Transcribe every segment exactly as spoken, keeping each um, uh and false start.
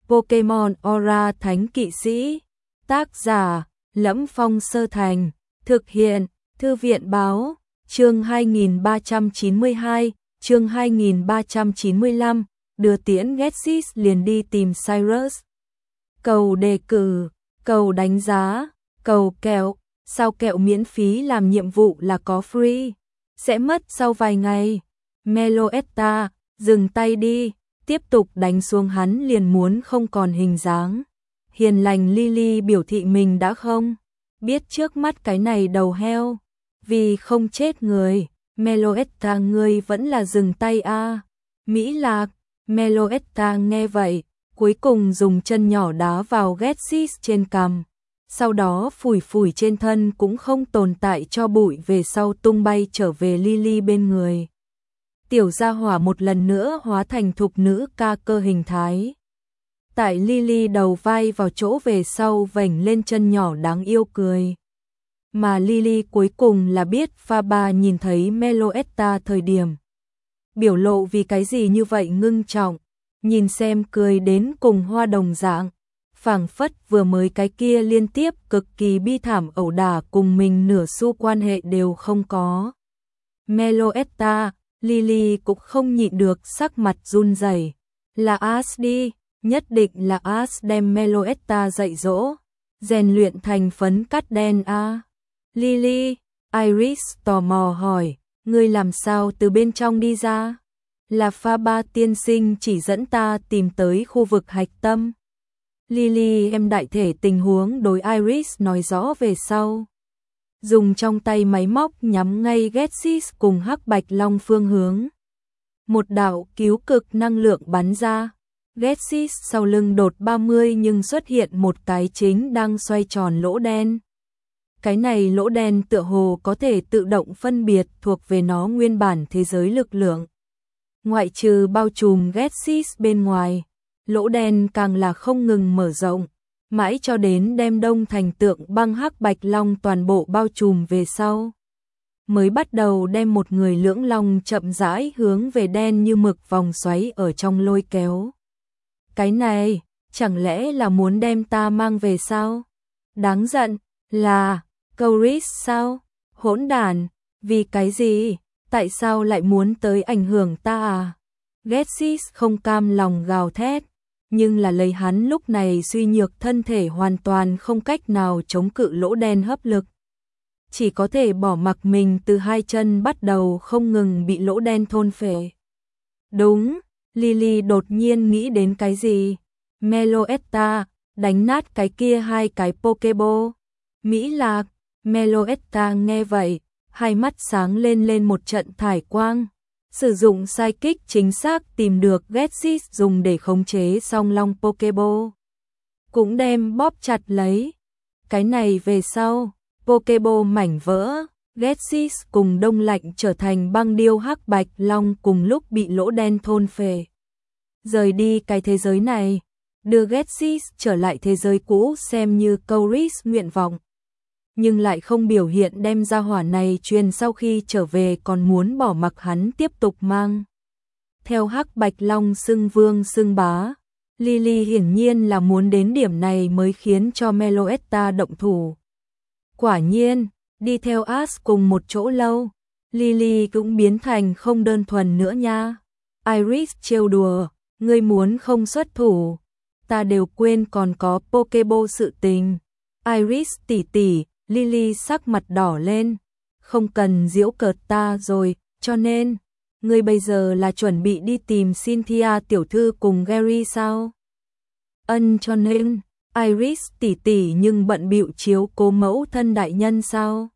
Pokemon Aura Thánh Kỵ Sĩ. Tác giả: Lẫm Phong Sơ Thành. Thực hiện: Thư viện Báo. Chương hai nghìn ba trăm chín mươi hai, chương hai nghìn ba trăm chín mươi lăm, đưa tiễn Ghetsis liền đi tìm Cyrus. Cầu đề cử, cầu đánh giá, cầu kẹo, sao kẹo miễn phí làm nhiệm vụ là có free, sẽ mất sau vài ngày. Meloetta, dừng tay đi, tiếp tục đánh xuống hắn liền muốn không còn hình dáng. Hiền lành Lily biểu thị mình đã không biết trước mắt cái này đầu heo, vì không chết người. Meloetta, ngươi vẫn là dừng tay a. À. Mỹ Lạc, Meloetta nghe vậy, cuối cùng dùng chân nhỏ đá vào Ghetsis trên cằm, sau đó phủi phủi trên thân cũng không tồn tại cho bụi về sau tung bay trở về Lily bên người. Tiểu gia hỏa một lần nữa hóa thành thục nữ ca cơ hình thái. Tại Lily đầu vai vào chỗ về sau vểnh lên chân nhỏ đáng yêu cười. Mà Lily cuối cùng là biết Faber nhìn thấy Meloetta thời điểm. Biểu lộ vì cái gì như vậy ngưng trọng, nhìn xem cười đến cùng hoa đồng dạng. Phảng phất vừa mới cái kia liên tiếp cực kỳ bi thảm ẩu đả cùng mình nửa xu quan hệ đều không có. Meloetta, Lily cũng không nhịn được sắc mặt run rẩy. Là Ash đi, nhất định là Ash đem Meloetta dạy dỗ, rèn luyện thành phấn cắt đen a. À. Lily, Iris tò mò hỏi, ngươi làm sao từ bên trong đi ra? Là Faber tiên sinh chỉ dẫn ta tìm tới khu vực hạch tâm. Lily em đại thể tình huống đối Iris nói rõ về sau. Dùng trong tay máy móc nhắm ngay Ghetsis cùng Hắc Bạch Long phương hướng. Một đạo cứu cực năng lượng bắn ra. Ghetsis sau lưng đột ba mươi nhưng xuất hiện một cái chính đang xoay tròn lỗ đen. Cái này lỗ đen tựa hồ có thể tự động phân biệt thuộc về nó nguyên bản thế giới lực lượng. Ngoại trừ bao trùm Ghetsis bên ngoài, lỗ đen càng là không ngừng mở rộng, mãi cho đến đem đông thành tượng băng Hắc Bạch Long toàn bộ bao trùm về sau. Mới bắt đầu đem một người lưỡng long chậm rãi hướng về đen như mực vòng xoáy ở trong lôi kéo. Cái này, chẳng lẽ là muốn đem ta mang về sao? Đáng giận, là Cyrus sao? Hỗn đản, vì cái gì? Tại sao lại muốn tới ảnh hưởng ta à? Ghetsis không cam lòng gào thét, nhưng là lấy hắn lúc này suy nhược thân thể hoàn toàn không cách nào chống cự lỗ đen hấp lực. Chỉ có thể bỏ mặc mình từ hai chân bắt đầu không ngừng bị lỗ đen thôn phệ. Đúng, Lily đột nhiên nghĩ đến cái gì? Meloetta, đánh nát cái kia hai cái Pokeball. Mỹ Lạc, Meloetta nghe vậy, hai mắt sáng lên lên một trận thải quang. Sử dụng sai kích chính xác tìm được Ghetsis dùng để khống chế song long Pokeball. Cũng đem bóp chặt lấy. Cái này về sau, Pokeball mảnh vỡ, Ghetsis cùng đông lạnh trở thành băng điêu Hắc Bạch Long cùng lúc bị lỗ đen thôn phệ. Rời đi cái thế giới này, đưa Ghetsis trở lại thế giới cũ xem như Cyrus nguyện vọng. Nhưng lại không biểu hiện đem ra hỏa này truyền sau khi trở về còn muốn bỏ mặc hắn tiếp tục mang. Theo Hắc Bạch Long xưng vương xưng bá, Lily hiển nhiên là muốn đến điểm này mới khiến cho Meloetta động thủ. Quả nhiên, đi theo Ash cùng một chỗ lâu, Lily cũng biến thành không đơn thuần nữa nha. Iris trêu đùa, ngươi muốn không xuất thủ, ta đều quên còn có Pokeball sự tình. Iris tỷ tỷ, Lily sắc mặt đỏ lên, không cần giễu cợt ta rồi, cho nên, ngươi bây giờ là chuẩn bị đi tìm Cynthia tiểu thư cùng Gary sao? Ân, cho nên, Iris tỷ tỷ nhưng bận bịu chiếu cố mẫu thân đại nhân sao?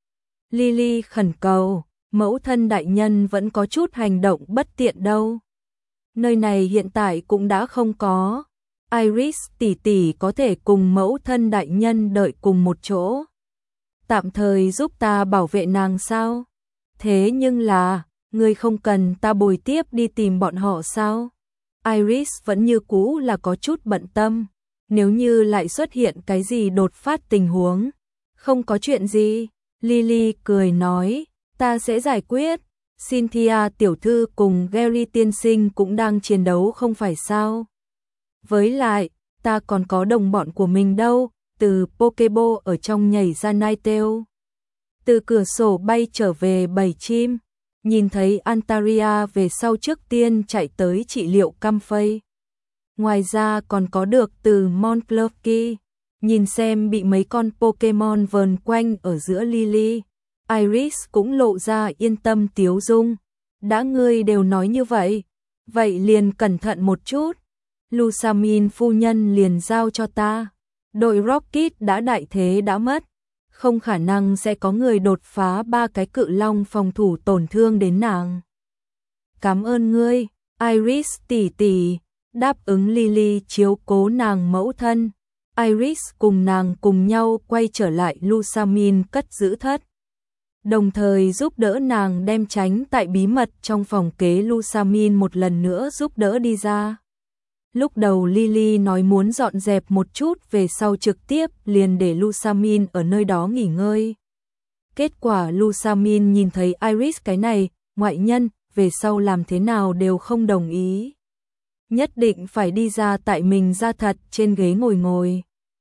Lily khẩn cầu, mẫu thân đại nhân vẫn có chút hành động bất tiện đâu. Nơi này hiện tại cũng đã không có. Iris tỷ tỷ có thể cùng mẫu thân đại nhân đợi cùng một chỗ. Tạm thời giúp ta bảo vệ nàng sao? Thế nhưng là, ngươi không cần ta bồi tiếp đi tìm bọn họ sao? Iris vẫn như cũ là có chút bận tâm. Nếu như lại xuất hiện cái gì đột phát tình huống. Không có chuyện gì. Lily cười nói, ta sẽ giải quyết. Cynthia tiểu thư cùng Gary tiên sinh cũng đang chiến đấu không phải sao? Với lại, ta còn có đồng bọn của mình đâu, từ Pokéball ở trong nhảy ra Ninetale. Từ cửa sổ bay trở về bầy chim, nhìn thấy Antaria về sau trước tiên chạy tới trị liệu căm phây. Ngoài ra còn có được từ Montclair, nhìn xem bị mấy con Pokemon vờn quanh ở giữa Lily. Iris cũng lộ ra yên tâm tiếu dung. Đã ngươi đều nói như vậy, vậy liền cẩn thận một chút. Lusamin phu nhân liền giao cho ta. Đội Rocket đã đại thế đã mất, không khả năng sẽ có người đột phá ba cái cự long phòng thủ tổn thương đến nàng. Cảm ơn ngươi, Iris tỷ tỷ, đáp ứng Lily chiếu cố nàng mẫu thân. Iris cùng nàng cùng nhau quay trở lại Lusamin cất giữ thất, đồng thời giúp đỡ nàng đem tránh tại bí mật trong phòng kế Lusamin một lần nữa giúp đỡ đi ra. Lúc đầu Lily nói muốn dọn dẹp một chút, về sau trực tiếp liền để Lusamin ở nơi đó nghỉ ngơi. Kết quả Lusamin nhìn thấy Iris cái này, ngoại nhân, về sau làm thế nào đều không đồng ý. Nhất định phải đi ra tại mình ra thật trên ghế ngồi ngồi.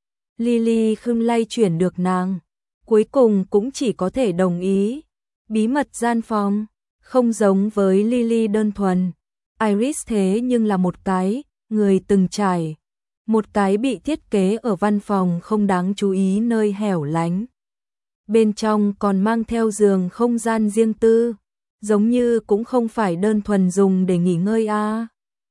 Lily không lay chuyển được nàng, cuối cùng cũng chỉ có thể đồng ý. Bí mật gian phòng, không giống với Lily đơn thuần. Iris thế nhưng là một cái người từng trải, một cái bị thiết kế ở văn phòng không đáng chú ý nơi hẻo lánh. Bên trong còn mang theo giường không gian riêng tư, giống như cũng không phải đơn thuần dùng để nghỉ ngơi a. À.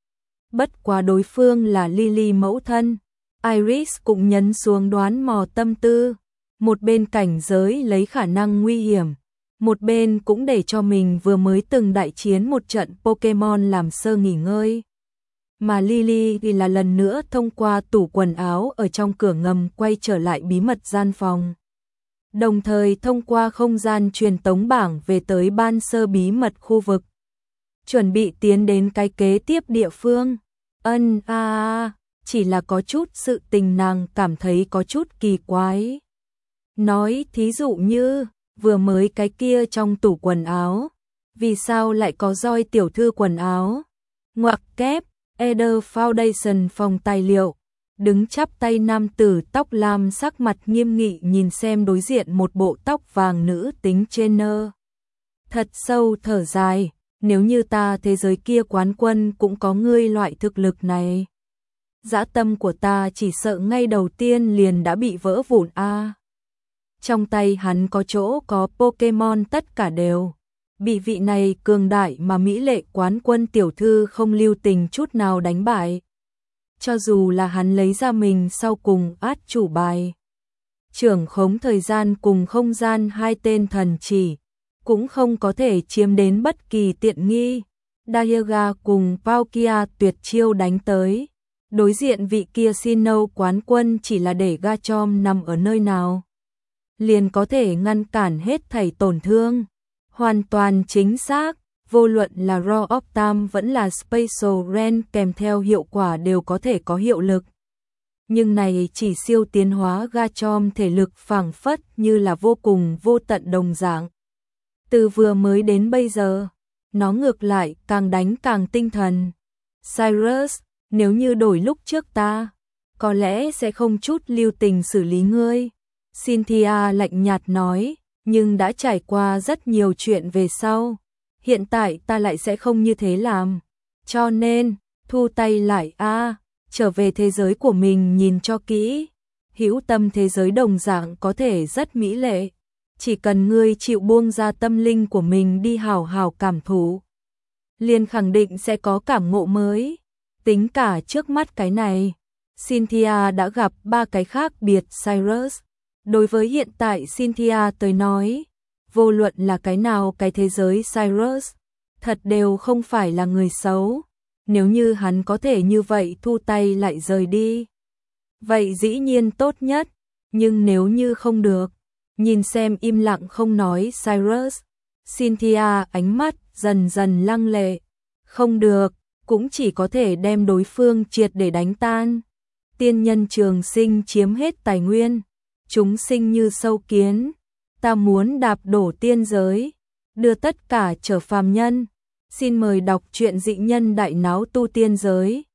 Bất quá đối phương là Lily mẫu thân, Iris cũng nhấn xuống đoán mò tâm tư, một bên cảnh giới lấy khả năng nguy hiểm, một bên cũng để cho mình vừa mới từng đại chiến một trận Pokemon làm sơ nghỉ ngơi. Mà Lily thì là lần nữa thông qua tủ quần áo ở trong cửa ngầm quay trở lại bí mật gian phòng. Đồng thời thông qua không gian truyền tống bảng về tới ban sơ bí mật khu vực. Chuẩn bị tiến đến cái kế tiếp địa phương. Ân a à, chỉ là có chút sự tình nàng cảm thấy có chút kỳ quái. Nói thí dụ như, vừa mới cái kia trong tủ quần áo, vì sao lại có roi tiểu thư quần áo? Ngoặc kép, Eder Foundation phòng tài liệu, đứng chắp tay nam tử tóc lam sắc mặt nghiêm nghị nhìn xem đối diện một bộ tóc vàng nữ tính trainer. Thật sâu thở dài, nếu như ta thế giới kia quán quân cũng có ngươi loại thực lực này. Dã tâm của ta chỉ sợ ngay đầu tiên liền đã bị vỡ vụn a. À. Trong tay hắn có chỗ có Pokemon tất cả đều bị vị này cường đại mà mỹ lệ quán quân tiểu thư không lưu tình chút nào đánh bại. Cho dù là hắn lấy ra mình sau cùng át chủ bài, trưởng khống thời gian cùng không gian hai tên thần chỉ, cũng không có thể chiếm đến bất kỳ tiện nghi. Dialga cùng Palkia tuyệt chiêu đánh tới, đối diện vị kia Sinnoh quán quân chỉ là để Garchomp nằm ở nơi nào, liền có thể ngăn cản hết thảy tổn thương. Hoàn toàn chính xác, vô luận là Raw Optam vẫn là Special Ren kèm theo hiệu quả đều có thể có hiệu lực. Nhưng này chỉ siêu tiến hóa Garchomp thể lực phảng phất như là vô cùng vô tận đồng dạng. Từ vừa mới đến bây giờ, nó ngược lại càng đánh càng tinh thần. Cyrus, nếu như đổi lúc trước ta, có lẽ sẽ không chút lưu tình xử lý ngươi. Cynthia lạnh nhạt nói, nhưng đã trải qua rất nhiều chuyện về sau. Hiện tại ta lại sẽ không như thế làm. Cho nên, thu tay lại a, à, trở về thế giới của mình nhìn cho kỹ. Hữu tâm thế giới đồng dạng có thể rất mỹ lệ. Chỉ cần ngươi chịu buông ra tâm linh của mình đi hào hào cảm thụ, liền khẳng định sẽ có cảm ngộ mới. Tính cả trước mắt cái này, Cynthia đã gặp ba cái khác biệt Cyrus. Đối với hiện tại Cynthia tới nói, vô luận là cái nào cái thế giới Cyrus, thật đều không phải là người xấu. Nếu như hắn có thể như vậy thu tay lại rời đi, vậy dĩ nhiên tốt nhất. Nhưng nếu như không được, nhìn xem im lặng không nói Cyrus, Cynthia ánh mắt dần dần lăng lệ. Không được, cũng chỉ có thể đem đối phương triệt để đánh tan. Tiên nhân trường sinh chiếm hết tài nguyên, chúng sinh như sâu kiến. Ta muốn đạp đổ tiên giới, đưa tất cả trở phàm nhân. Xin mời đọc truyện Dị Nhân Đại Náo Tu Tiên Giới.